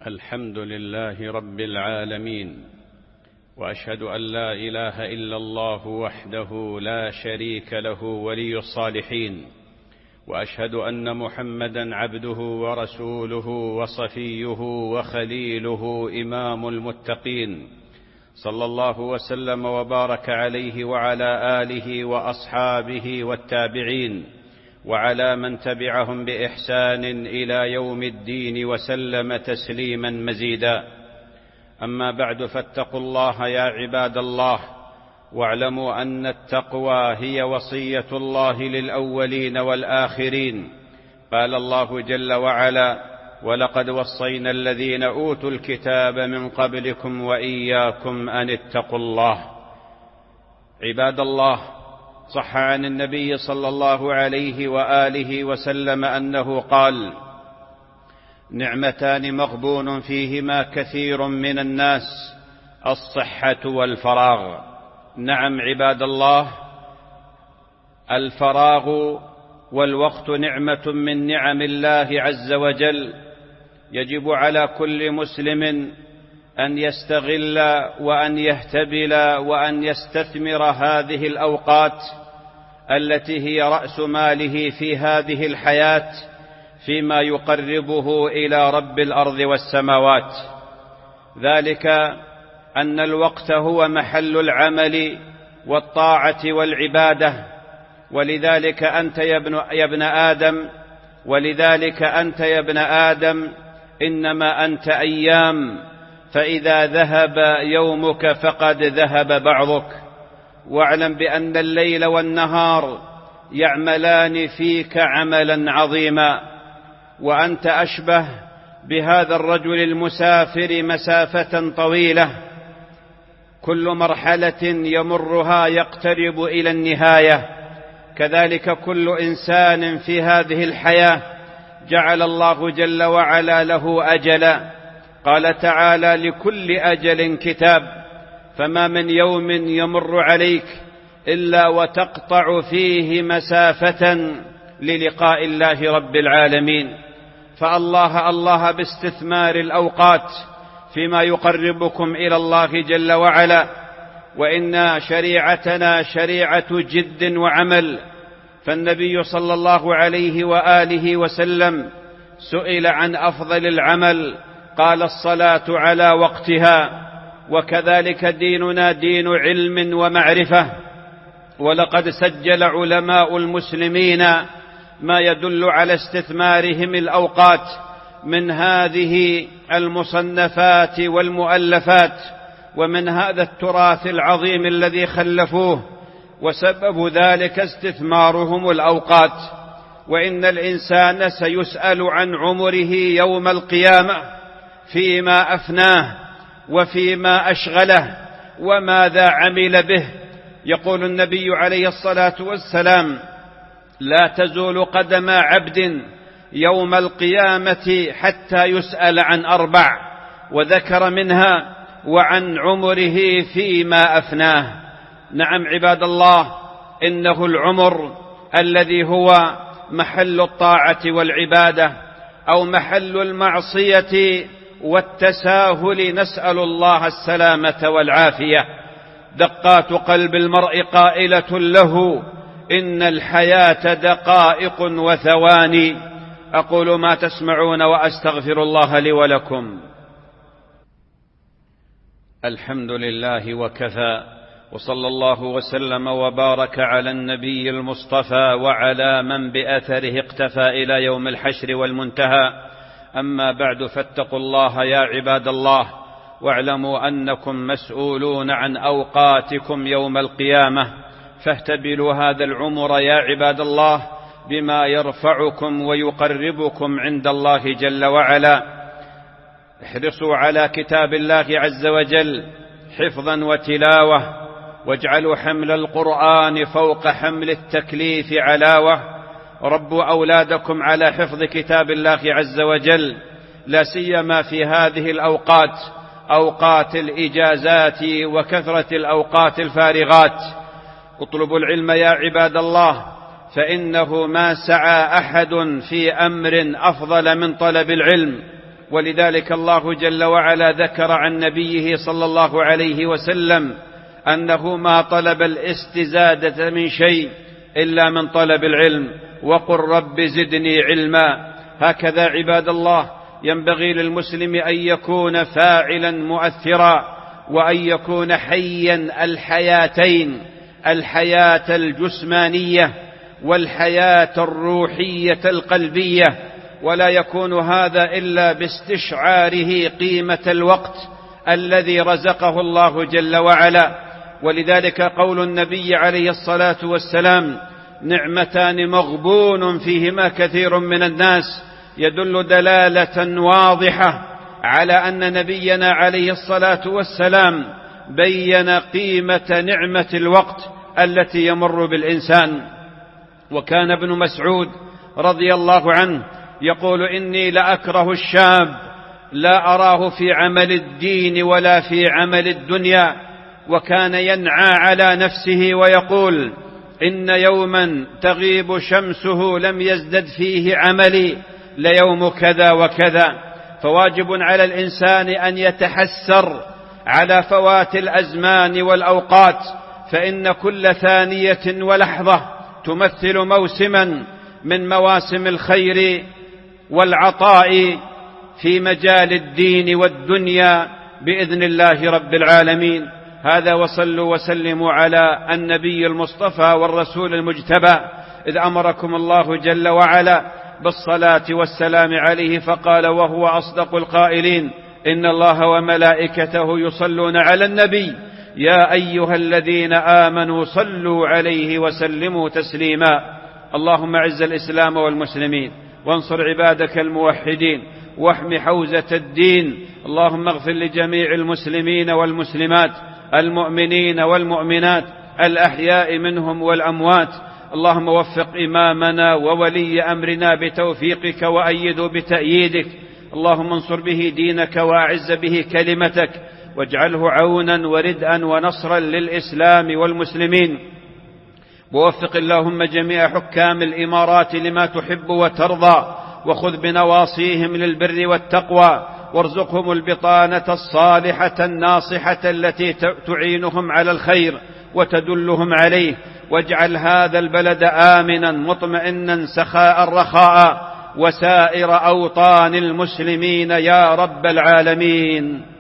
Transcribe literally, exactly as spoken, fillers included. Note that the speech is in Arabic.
الحمد لله رب العالمين، وأشهد أن لا إله إلا الله وحده لا شريك له ولي الصالحين، وأشهد أن محمدا عبده ورسوله وصفيه وخليله إمام المتقين، صلى الله وسلم وبارك عليه وعلى آله وأصحابه والتابعين وعلى من تبعهم بإحسان إلى يوم الدين وسلم تسليما مزيدا. أما بعد، فاتقوا الله يا عباد الله، واعلموا أن التقوى هي وصية الله للأولين والآخرين. قال الله جل وعلا: ولقد وصينا الذين أوتوا الكتاب من قبلكم وإياكم أن اتقوا الله. عباد الله، صح عن النبي صلى الله عليه وآله وسلم أنه قال: نعمتان مغبون فيهما كثير من الناس، الصحة والفراغ. نعم عباد الله، الفراغ والوقت نعمة من نعم الله عز وجل، يجب على كل مسلم أن يستغل وأن يهتبل وأن يستثمر هذه الأوقات التي هي رأس ماله في هذه الحياة فيما يقربه إلى رب الأرض والسماوات. ذلك أن الوقت هو محل العمل والطاعة والعبادة، ولذلك أنت يا ابن, يا ابن آدم ولذلك أنت يا ابن آدم إنما أنت أيام، فإذا ذهب يومك فقد ذهب بعضك. واعلم بأن الليل والنهار يعملان فيك عملا عظيما، وأنت أشبه بهذا الرجل المسافر مسافة طويلة، كل مرحلة يمرها يقترب إلى النهاية. كذلك كل إنسان في هذه الحياة جعل الله جل وعلا له أجلا. قال تعالى: لكل أجل كتاب، فما من يوم يمر عليك إلا وتقطع فيه مسافة للقاء الله رب العالمين. فالله الله باستثمار الأوقات فيما يقربكم إلى الله جل وعلا. وإن شريعتنا شريعة جد وعمل، فالنبي صلى الله عليه وآله وسلم سئل عن أفضل العمل، قال: الصلاة على وقتها. وكذلك ديننا دين علم ومعرفة، ولقد سجل علماء المسلمين ما يدل على استثمارهم الأوقات من هذه المصنفات والمؤلفات ومن هذا التراث العظيم الذي خلفوه، وسبب ذلك استثمارهم الأوقات. وإن الإنسان سيسأل عن عمره يوم القيامة فيما أفناه وفيما أشغله وماذا عمل به. يقول النبي عليه الصلاة والسلام: لا تزول قدم عبد يوم القيامة حتى يسأل عن أربع، وذكر منها: وعن عمره فيما أفناه. نعم عباد الله، إنه العمر الذي هو محل الطاعة والعبادة أو محل المعصية والتساهل، نسأل الله السلامة والعافية. دقات قلب المرء قائلة له: إن الحياة دقائق وثواني. أقول ما تسمعون وأستغفر الله لي ولكم. الحمد لله وكفى، وصلى الله وسلم وبارك على النبي المصطفى وعلى من بأثره اقتفى إلى يوم الحشر والمنتهى. أما بعد، فاتقوا الله يا عباد الله، واعلموا أنكم مسؤولون عن أوقاتكم يوم القيامة، فاهتبلوا هذا العمر يا عباد الله بما يرفعكم ويقربكم عند الله جل وعلا. احرصوا على كتاب الله عز وجل حفظا وتلاوة، واجعلوا حمل القرآن فوق حمل التكليف علاوة. ربوا أولادكم على حفظ كتاب الله عز وجل، لا سيما في هذه الأوقات، أوقات الإجازات وكثرة الأوقات الفارغات. اطلبوا العلم يا عباد الله، فإنه ما سعى أحد في أمر أفضل من طلب العلم، ولذلك الله جل وعلا ذكر عن نبيه صلى الله عليه وسلم أنه ما طلب الاستزادة من شيء إلا من طلب العلم، وقل رب زدني علما. هكذا عباد الله ينبغي للمسلم أن يكون فاعلا مؤثرا، وأن يكون حيا الحياتين، الحياة الجسمانية والحياة الروحية القلبية، ولا يكون هذا إلا باستشعاره قيمة الوقت الذي رزقه الله جل وعلا. ولذلك قول النبي عليه الصلاة والسلام: نعمتان مغبون فيهما كثير من الناس، يدل دلالة واضحة على أن نبينا عليه الصلاة والسلام بين قيمة نعمة الوقت التي يمر بالإنسان. وكان ابن مسعود رضي الله عنه يقول: إني لأكره الشاب لا أراه في عمل الدين ولا في عمل الدنيا. وكان ينعى على نفسه ويقول: إن يوما تغيب شمسه لم يزدد فيه عملي ليوم كذا وكذا. فواجب على الإنسان أن يتحسر على فوات الأزمان والأوقات، فإن كل ثانية ولحظة تمثل موسما من مواسم الخير والعطاء في مجال الدين والدنيا بإذن الله رب العالمين. هذا، وصلوا وسلموا على النبي المصطفى والرسول المجتبى، إذ أمركم الله جل وعلا بالصلاة والسلام عليه فقال وهو أصدق القائلين: إن الله وملائكته يصلون على النبي يا أيها الذين آمنوا صلوا عليه وسلموا تسليما. اللهم أعز الإسلام والمسلمين، وانصر عبادك الموحدين، واحم حوزة الدين. اللهم اغفر لجميع المسلمين والمسلمات، المؤمنين والمؤمنات، الأحياء منهم والأموات. اللهم وفق إمامنا وولي أمرنا بتوفيقك، وأيده بتأييدك. اللهم انصر به دينك، وأعز به كلمتك، واجعله عونا وردءا ونصرا للإسلام والمسلمين. ووفق اللهم جميع حكام الإمارات لما تحب وترضى، وخذ بنواصيهم للبر والتقوى، وارزقهم البطانة الصالحة الناصحة التي تعينهم على الخير وتدلهم عليه. واجعل هذا البلد آمنا مطمئنا سخاء رخاء، وسائر أوطان المسلمين يا رب العالمين.